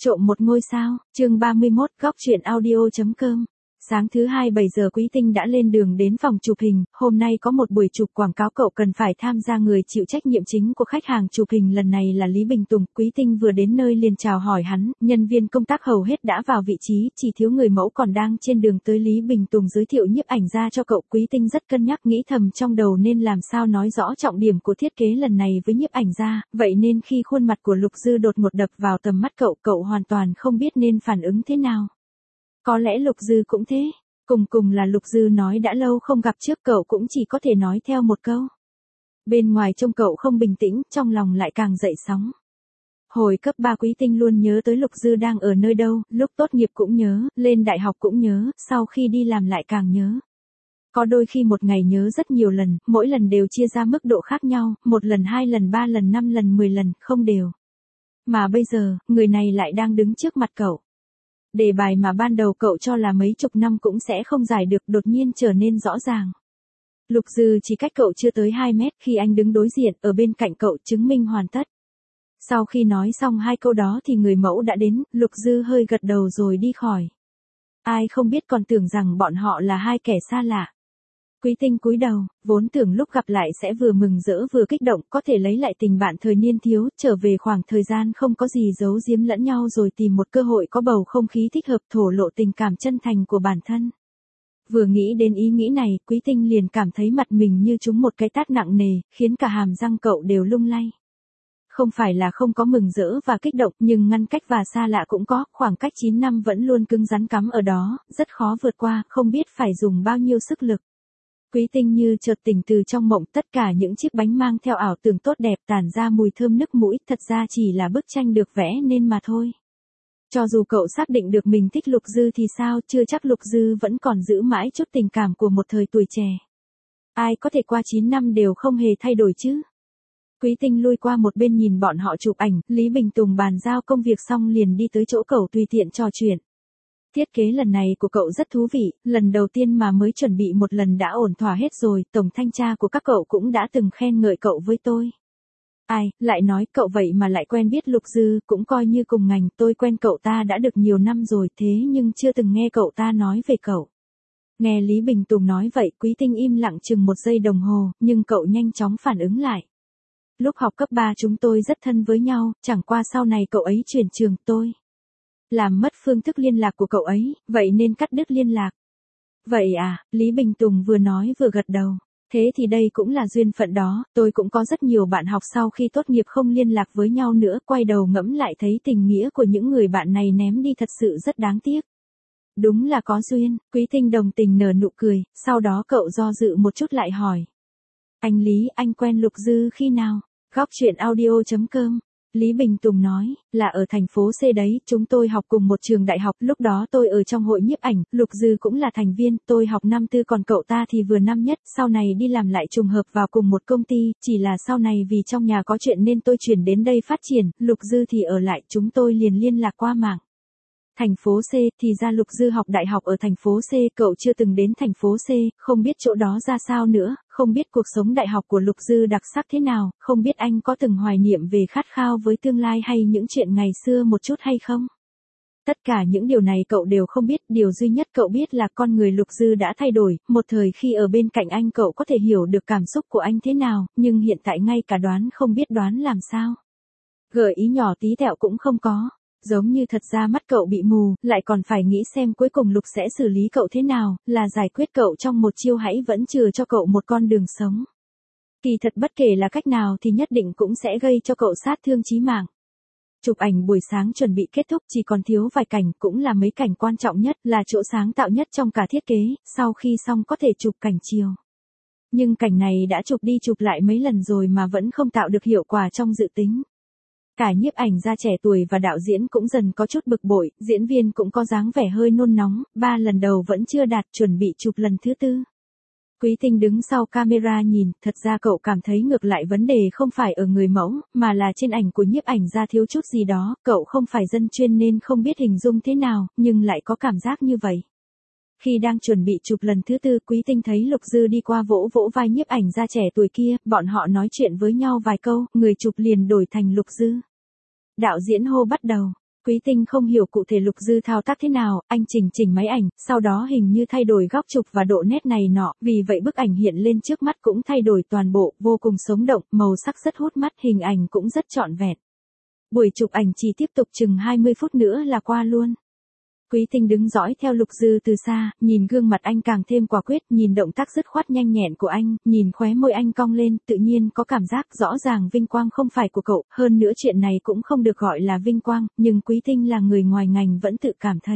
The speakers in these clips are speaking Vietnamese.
Trộm một ngôi sao, chương 31, góc truyện audio.com. Sáng thứ 2 7 giờ Quý Tinh đã lên đường đến phòng chụp hình, hôm nay có một buổi chụp quảng cáo cậu cần phải tham gia, người chịu trách nhiệm chính của khách hàng chụp hình lần này là Lý Bình Tùng. Quý Tinh vừa đến nơi liền chào hỏi hắn, nhân viên công tác hầu hết đã vào vị trí, chỉ thiếu người mẫu còn đang trên đường tới. Lý Bình Tùng giới thiệu nhiếp ảnh ra cho cậu. Quý Tinh rất cân nhắc, nghĩ thầm trong đầu nên làm sao nói rõ trọng điểm của thiết kế lần này với nhiếp ảnh ra, vậy nên khi khuôn mặt của Lục Dư đột ngột đập vào tầm mắt cậu hoàn toàn không biết nên phản ứng thế nào. Có lẽ Lục Dư cũng thế. Cùng là Lục Dư nói đã lâu không gặp, trước cậu cũng chỉ có thể nói theo một câu. Bên ngoài trông cậu không bình tĩnh, trong lòng lại càng dậy sóng. Hồi cấp 3 Quý Tinh luôn nhớ tới Lục Dư đang ở nơi đâu, lúc tốt nghiệp cũng nhớ, lên đại học cũng nhớ, sau khi đi làm lại càng nhớ. Có đôi khi một ngày nhớ rất nhiều lần, mỗi lần đều chia ra mức độ khác nhau, 1 lần 2 lần 3 lần 5 lần 10 lần, không đều. Mà bây giờ, người này lại đang đứng trước mặt cậu. Đề bài mà ban đầu cậu cho là mấy chục năm cũng sẽ không giải được đột nhiên trở nên rõ ràng. Lục Dư chỉ cách cậu chưa tới 2 mét, khi anh đứng đối diện, ở bên cạnh cậu, chứng minh hoàn tất. Sau khi nói xong 2 câu đó thì người mẫu đã đến, Lục Dư hơi gật đầu rồi đi khỏi. Ai không biết còn tưởng rằng bọn họ là 2 kẻ xa lạ. Quý Tinh cúi đầu, vốn tưởng lúc gặp lại sẽ vừa mừng rỡ vừa kích động, có thể lấy lại tình bạn thời niên thiếu, trở về khoảng thời gian không có gì giấu giếm lẫn nhau rồi tìm một cơ hội có bầu không khí thích hợp thổ lộ tình cảm chân thành của bản thân. Vừa nghĩ đến ý nghĩ này, Quý Tinh liền cảm thấy mặt mình như trúng một cái tát nặng nề, khiến cả hàm răng cậu đều lung lay. Không phải là không có mừng rỡ và kích động, nhưng ngăn cách và xa lạ cũng có, khoảng cách 9 năm vẫn luôn cứng rắn cắm ở đó, rất khó vượt qua, không biết phải dùng bao nhiêu sức lực. Quý Tinh như chợt tỉnh từ trong mộng, tất cả những chiếc bánh mang theo ảo tưởng tốt đẹp tản ra mùi thơm nức mũi, thật ra chỉ là bức tranh được vẽ nên mà thôi. Cho dù cậu xác định được mình thích Lục Dư thì sao, chưa chắc Lục Dư vẫn còn giữ mãi chút tình cảm của một thời tuổi trẻ. Ai có thể qua 9 năm đều không hề thay đổi chứ. Quý Tinh lui qua một bên nhìn bọn họ chụp ảnh, Lý Bình Tùng bàn giao công việc xong liền đi tới chỗ cậu tùy tiện trò chuyện. Thiết kế lần này của cậu rất thú vị, lần đầu tiên mà mới chuẩn bị một lần đã ổn thỏa hết rồi, tổng thanh tra của các cậu cũng đã từng khen ngợi cậu với tôi. Ai, lại nói cậu vậy mà lại quen biết Lục Dư, cũng coi như cùng ngành, tôi quen cậu ta đã được nhiều năm rồi, thế nhưng chưa từng nghe cậu ta nói về cậu. Nghe Lý Bình Tùng nói vậy, Quý Tinh im lặng chừng 1 giây đồng hồ, nhưng cậu nhanh chóng phản ứng lại. Lúc học cấp 3 chúng tôi rất thân với nhau, chẳng qua sau này cậu ấy chuyển trường, tôi làm mất phương thức liên lạc của cậu ấy, vậy nên cắt đứt liên lạc. Vậy à, Lý Bình Tùng vừa nói vừa gật đầu. Thế thì đây cũng là duyên phận đó, tôi cũng có rất nhiều bạn học sau khi tốt nghiệp không liên lạc với nhau nữa, quay đầu ngẫm lại thấy tình nghĩa của những người bạn này ném đi thật sự rất đáng tiếc. Đúng là có duyên, Quý Tinh đồng tình nở nụ cười, sau đó cậu do dự một chút lại hỏi. Anh Lý, anh quen Lục Dư khi nào? Góc truyện audio.com. Lý Bình Tùng nói, là ở thành phố C đấy, chúng tôi học cùng một trường đại học, lúc đó tôi ở trong hội nhiếp ảnh, Lục Dư cũng là thành viên, tôi học năm 4 còn cậu ta thì vừa năm nhất, sau này đi làm lại trùng hợp vào cùng một công ty, chỉ là sau này vì trong nhà có chuyện nên tôi chuyển đến đây phát triển, Lục Dư thì ở lại, chúng tôi liền liên lạc qua mạng. Thành phố C, thì ra Lục Dư học đại học ở thành phố C, cậu chưa từng đến thành phố C, không biết chỗ đó ra sao nữa, không biết cuộc sống đại học của Lục Dư đặc sắc thế nào, không biết anh có từng hoài niệm về khát khao với tương lai hay những chuyện ngày xưa một chút hay không? Tất cả những điều này cậu đều không biết, điều duy nhất cậu biết là con người Lục Dư đã thay đổi, một thời khi ở bên cạnh anh cậu có thể hiểu được cảm xúc của anh thế nào, nhưng hiện tại ngay cả đoán không biết đoán làm sao. Gợi ý nhỏ tí tẹo cũng không có. Giống như thật ra mắt cậu bị mù, lại còn phải nghĩ xem cuối cùng Lục sẽ xử lý cậu thế nào, là giải quyết cậu trong một chiêu hãy vẫn chừa cho cậu một con đường sống. Kỳ thật bất kể là cách nào thì nhất định cũng sẽ gây cho cậu sát thương chí mạng. Chụp ảnh buổi sáng chuẩn bị kết thúc, chỉ còn thiếu vài cảnh, cũng là mấy cảnh quan trọng nhất, là chỗ sáng tạo nhất trong cả thiết kế, sau khi xong có thể chụp cảnh chiều. Nhưng cảnh này đã chụp đi chụp lại mấy lần rồi mà vẫn không tạo được hiệu quả trong dự tính. Cả nhiếp ảnh gia trẻ tuổi và đạo diễn cũng dần có chút bực bội, diễn viên cũng có dáng vẻ hơi nôn nóng, 3 lần đầu vẫn chưa đạt, chuẩn bị chụp lần thứ 4. Quý Tinh đứng sau camera nhìn, thật ra cậu cảm thấy ngược lại vấn đề không phải ở người mẫu, mà là trên ảnh của nhiếp ảnh gia thiếu chút gì đó, cậu không phải dân chuyên nên không biết hình dung thế nào, nhưng lại có cảm giác như vậy. Khi đang chuẩn bị chụp lần thứ 4, Quý Tinh thấy Lục Dư đi qua vỗ vỗ vai nhiếp ảnh gia trẻ tuổi kia, bọn họ nói chuyện với nhau vài câu, người chụp liền đổi thành Lục Dư. Đạo diễn hô bắt đầu. Quý Tinh không hiểu cụ thể Lục Dư thao tác thế nào, anh chỉnh máy ảnh, sau đó hình như thay đổi góc chụp và độ nét này nọ, vì vậy bức ảnh hiện lên trước mắt cũng thay đổi toàn bộ, vô cùng sống động, màu sắc rất hút mắt, hình ảnh cũng rất trọn vẹn. Buổi chụp ảnh chỉ tiếp tục chừng 20 phút nữa là qua luôn. Quý Tinh đứng dõi theo Lục Dư từ xa, nhìn gương mặt anh càng thêm quả quyết, nhìn động tác dứt khoát nhanh nhẹn của anh, nhìn khóe môi anh cong lên, tự nhiên có cảm giác rõ ràng vinh quang không phải của cậu, hơn nữa chuyện này cũng không được gọi là vinh quang, nhưng Quý Tinh là người ngoài ngành vẫn tự cảm thấy.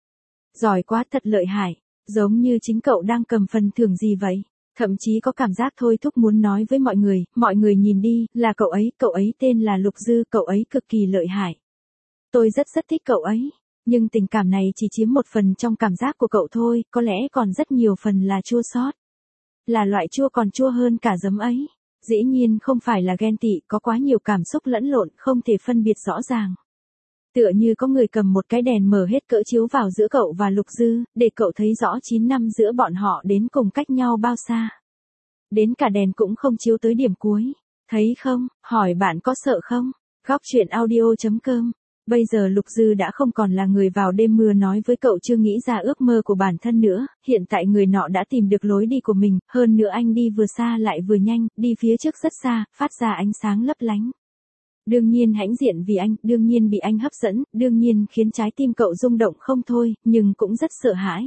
Giỏi quá, thật lợi hại, giống như chính cậu đang cầm phần thưởng gì vậy. Thậm chí có cảm giác thôi thúc muốn nói với mọi người nhìn đi, là cậu ấy tên là Lục Dư, cậu ấy cực kỳ lợi hại. Tôi rất thích cậu ấy. Nhưng tình cảm này chỉ chiếm một phần trong cảm giác của cậu thôi, có lẽ còn rất nhiều phần là chua xót. Là loại chua còn chua hơn cả giấm ấy. Dĩ nhiên không phải là ghen tị, có quá nhiều cảm xúc lẫn lộn, không thể phân biệt rõ ràng. Tựa như có người cầm một cái đèn mở hết cỡ chiếu vào giữa cậu và Lục Dư, để cậu thấy rõ 9 năm giữa bọn họ đến cùng cách nhau bao xa. Đến cả đèn cũng không chiếu tới điểm cuối. Thấy không, hỏi bạn có sợ không? Góc chuyện audio.com. Bây giờ Lục Dư đã không còn là người vào đêm mưa nói với cậu chưa nghĩ ra ước mơ của bản thân nữa, hiện tại người nọ đã tìm được lối đi của mình, hơn nữa anh đi vừa xa lại vừa nhanh, đi phía trước rất xa, phát ra ánh sáng lấp lánh. Đương nhiên hãnh diện vì anh, đương nhiên bị anh hấp dẫn, đương nhiên khiến trái tim cậu rung động không thôi, nhưng cũng rất sợ hãi.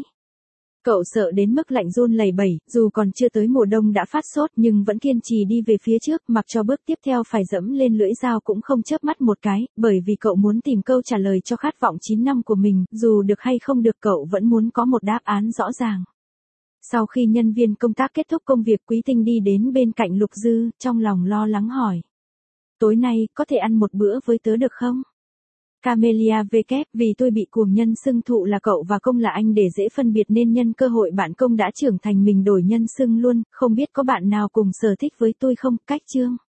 Cậu sợ đến mức lạnh run lẩy bẩy, dù còn chưa tới mùa đông đã phát sốt nhưng vẫn kiên trì đi về phía trước, mặc cho bước tiếp theo phải dẫm lên lưỡi dao cũng không chớp mắt một cái, bởi vì cậu muốn tìm câu trả lời cho khát vọng 9 năm của mình, dù được hay không được cậu vẫn muốn có một đáp án rõ ràng. Sau khi nhân viên công tác kết thúc công việc, Quý Tinh đi đến bên cạnh Lục Dư, trong lòng lo lắng hỏi. Tối nay, có thể ăn một bữa với tớ được không? Camelia VK, vì tôi bị cuồng nhân xưng thụ là cậu và công là anh để dễ phân biệt nên nhân cơ hội bạn công đã trưởng thành mình đổi nhân xưng luôn, không biết có bạn nào cùng sở thích với tôi không? Cách chương.